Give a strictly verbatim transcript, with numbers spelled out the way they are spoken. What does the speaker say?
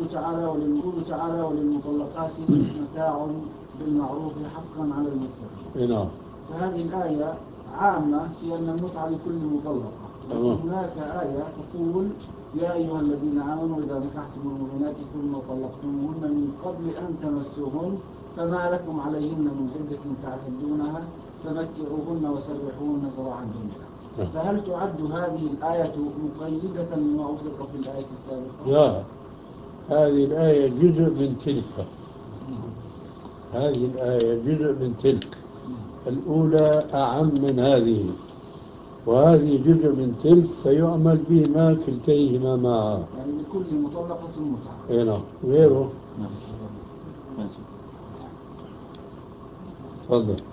تعالى وللمقول تعالى وللمطلقات متاع بالمعروف حقا على المتقين. نعم. فهذه الآية عامة في أن المتعة لكل مطلقة. هناك آية تقول يا أيها الذين آمنوا إذا نكحتم المؤمنات ثم طلقتموهن من قبل أن تمسوهن فما لكم عليهن من عدة تعتدونها فمتعوهن وسرحوهن سراحا جميلا. فهل تعد هذه الآية مقيدة لما أطلق في الآية السابقة؟ لا، هذه الآية جزء من تلك. هذه الآية جزء من تلك. الأولى أعم من هذه، وهذه جزء من تلك، فيعمل بهما كلتيهما معا. يعني لكل مطلقة متعة. اي نعم. غيره. تفضل.